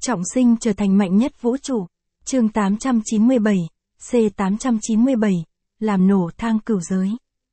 Trọng sinh trở thành mạnh nhất vũ trụ. Chương 897, C897, làm nổ thang cửu giới.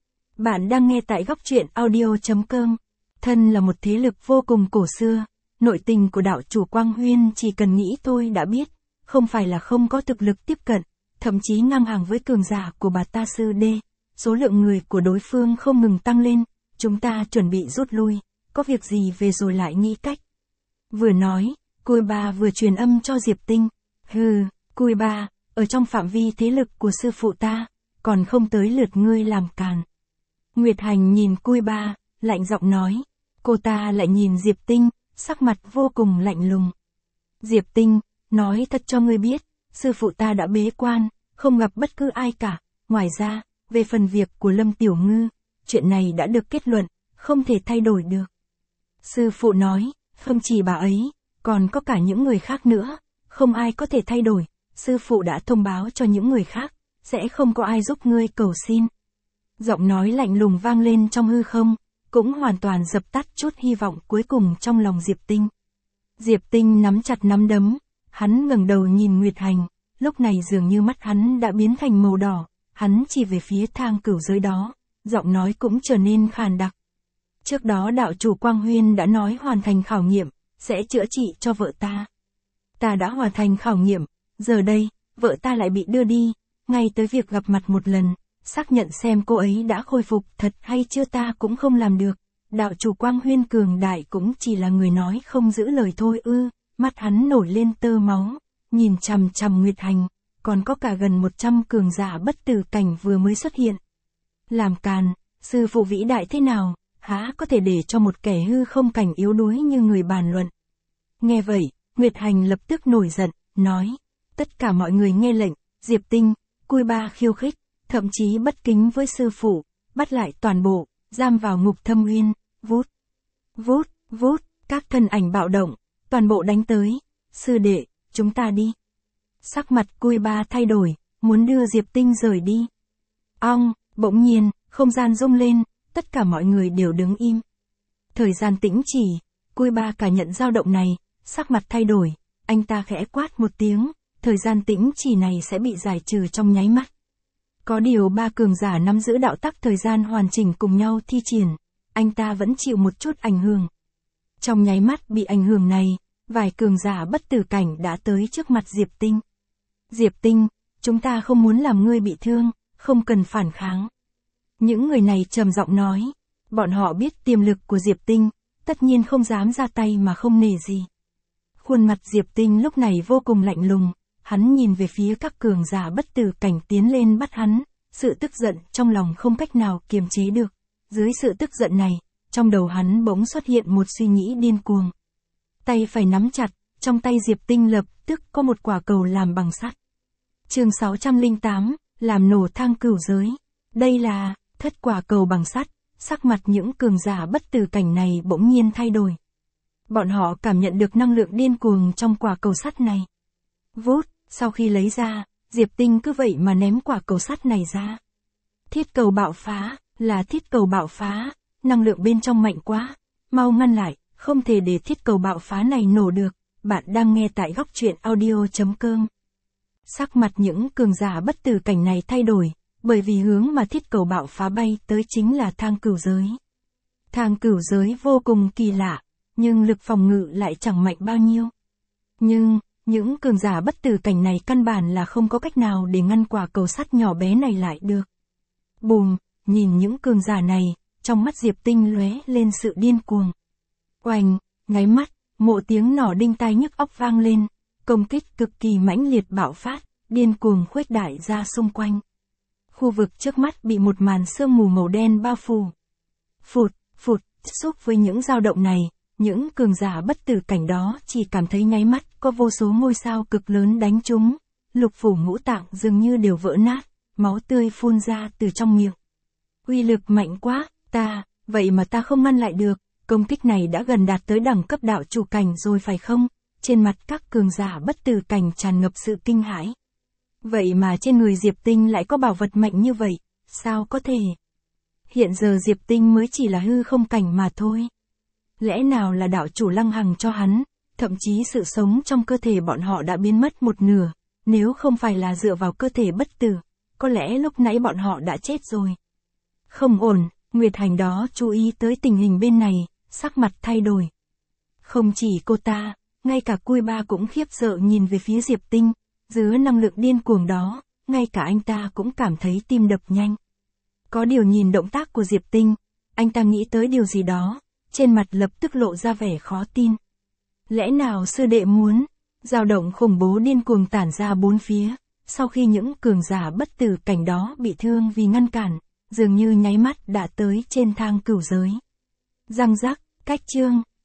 Bạn đang nghe tại góc truyện audio.com. Thân là một thế lực vô cùng cổ xưa, nội tình của đạo chủ Quang Huyên chỉ cần nghĩ thôi đã biết, không phải là không có thực lực tiếp cận, thậm chí ngang hàng với cường giả của bà ta sư đê. Số lượng người của đối phương không ngừng tăng lên, chúng ta chuẩn bị rút lui, có việc gì về rồi lại nghĩ cách. Vừa nói, Cui Ba vừa truyền âm cho Diệp Tinh. Hừ, Cui Ba, ở trong phạm vi thế lực của sư phụ ta, còn không tới lượt ngươi làm càn. Nguyệt Hành nhìn Cui Ba, lạnh giọng nói. Cô ta lại nhìn Diệp Tinh, sắc mặt vô cùng lạnh lùng. Diệp Tinh, nói thật cho ngươi biết, sư phụ ta đã bế quan, không gặp bất cứ ai cả. Ngoài ra, về phần việc của Lâm Tiểu Ngư, chuyện này đã được kết luận, không thể thay đổi được. Sư phụ nói, không chỉ bà ấy, còn có cả những người khác nữa, không ai có thể thay đổi. Sư phụ đã thông báo cho những người khác, sẽ không có ai giúp ngươi cầu xin. Giọng nói lạnh lùng vang lên trong hư không, cũng hoàn toàn dập tắt chút hy vọng cuối cùng trong lòng Diệp Tinh. Diệp Tinh nắm chặt nắm đấm, hắn ngẩng đầu nhìn Nguyệt Hành, lúc này dường như mắt hắn đã biến thành màu đỏ, hắn chỉ về phía thang cửu giới đó, giọng nói cũng trở nên khàn đặc. Trước đó đạo chủ Quang Huyên đã nói hoàn thành khảo nghiệm, sẽ chữa trị cho vợ ta. Ta đã hoàn thành khảo nghiệm, giờ đây, vợ ta lại bị đưa đi, ngay tới việc gặp mặt một lần, xác nhận xem cô ấy đã khôi phục thật hay chưa ta cũng không làm được. Đạo chủ Quang Huyên cường đại cũng chỉ là người nói không giữ lời thôi ư. Mắt hắn nổi lên tơ máu, nhìn chằm chằm Nguyệt Hành, còn có cả gần 100 cường giả bất tử cảnh vừa mới xuất hiện. Làm càn, sư phụ vĩ đại thế nào, há có thể để cho một kẻ hư không cảnh yếu đuối như người bàn luận. Nghe vậy, Nguyệt Hành lập tức nổi giận, nói, tất cả mọi người nghe lệnh. Diệp Tinh, Cui Ba khiêu khích, thậm chí bất kính với sư phụ, bắt lại toàn bộ, giam vào ngục thâm uyên. Vút, vút, vút, các thân ảnh bạo động, toàn bộ đánh tới. Sư đệ, chúng ta đi. Sắc mặt Cui Ba thay đổi, muốn đưa Diệp Tinh rời đi. Ong, bỗng nhiên, không gian rung lên, tất cả mọi người đều đứng im. Thời gian tĩnh chỉ, Cui Ba cả nhận dao động này, sắc mặt thay đổi, anh ta khẽ quát một tiếng, thời gian tĩnh chỉ này sẽ bị giải trừ trong nháy mắt. Có điều ba cường giả nắm giữ đạo tắc thời gian hoàn chỉnh cùng nhau thi triển, anh ta vẫn chịu một chút ảnh hưởng. Trong nháy mắt bị ảnh hưởng này, vài cường giả bất tử cảnh đã tới trước mặt Diệp Tinh. Diệp Tinh, chúng ta không muốn làm ngươi bị thương, không cần phản kháng. Những người này trầm giọng nói, bọn họ biết tiềm lực của Diệp Tinh, tất nhiên không dám ra tay mà không nể gì. Khuôn mặt Diệp Tinh lúc này vô cùng lạnh lùng, hắn nhìn về phía các cường giả bất tử cảnh tiến lên bắt hắn, sự tức giận trong lòng không cách nào kiềm chế được. Dưới sự tức giận này, trong đầu hắn bỗng xuất hiện một suy nghĩ điên cuồng. Tay phải nắm chặt, trong tay Diệp Tinh lập tức có một quả cầu làm bằng sắt. Chương 608, làm nổ thang cửu giới. Đây là thất quả cầu bằng sắt, sắc mặt những cường giả bất tử cảnh này bỗng nhiên thay đổi. Bọn họ cảm nhận được năng lượng điên cuồng trong quả cầu sắt này. Vút, sau khi lấy ra, Diệp Tinh cứ vậy mà ném quả cầu sắt này ra. Thiết cầu bạo phá, là thiết cầu bạo phá, năng lượng bên trong mạnh quá, mau ngăn lại, không thể để thiết cầu bạo phá này nổ được. Bạn đang nghe tại góc truyện audio.com. Sắc mặt những cường giả bất tử cảnh này thay đổi, bởi vì hướng mà thiết cầu bạo phá bay tới chính là thang cửu giới. Thang cửu giới vô cùng kỳ lạ, nhưng lực phòng ngự lại chẳng mạnh bao nhiêu. Nhưng, những cường giả bất tử cảnh này căn bản là không có cách nào để ngăn quả cầu sắt nhỏ bé này lại được. Bùm, nhìn những cường giả này, trong mắt Diệp Tinh lóe lên sự điên cuồng. Oanh, nháy mắt, một tiếng nỏ đinh tai nhức óc vang lên, công kích cực kỳ mãnh liệt bạo phát, điên cuồng khuếch đại ra xung quanh. Khu vực trước mắt bị một màn sương mù màu đen bao phủ. Phụt, phụt, xúc với những dao động này, những cường giả bất tử cảnh đó chỉ cảm thấy nháy mắt có vô số ngôi sao cực lớn đánh trúng, lục phủ ngũ tạng dường như đều vỡ nát, máu tươi phun ra từ trong miệng. Uy lực mạnh quá, vậy mà ta không ngăn lại được, công kích này đã gần đạt tới đẳng cấp đạo chủ cảnh rồi phải không? Trên mặt các cường giả bất tử cảnh tràn ngập sự kinh hãi. Vậy mà trên người Diệp Tinh lại có bảo vật mạnh như vậy, sao có thể? Hiện giờ Diệp Tinh mới chỉ là hư không cảnh mà thôi. Lẽ nào là đạo chủ Lăng Hằng cho hắn, Thậm chí sự sống trong cơ thể bọn họ đã biến mất một nửa, nếu không phải là dựa vào cơ thể bất tử, có lẽ lúc nãy bọn họ đã chết rồi. Không ổn, Nguyệt Hành đó chú ý tới tình hình bên này, sắc mặt thay đổi. Không chỉ cô ta, ngay cả Cui Ba cũng khiếp sợ nhìn về phía Diệp Tinh, dưới năng lượng điên cuồng đó, ngay cả anh ta cũng cảm thấy tim đập nhanh. Có điều nhìn động tác của Diệp Tinh, anh ta nghĩ tới điều gì đó, trên mặt lập tức lộ ra vẻ khó tin. Lẽ nào sư đệ muốn? Dao động khủng bố điên cuồng tản ra bốn phía, sau khi những cường giả bất tử cảnh đó bị thương vì ngăn cản, dường như nháy mắt đã tới trên thang cửu giới. Răng rắc, cách chương.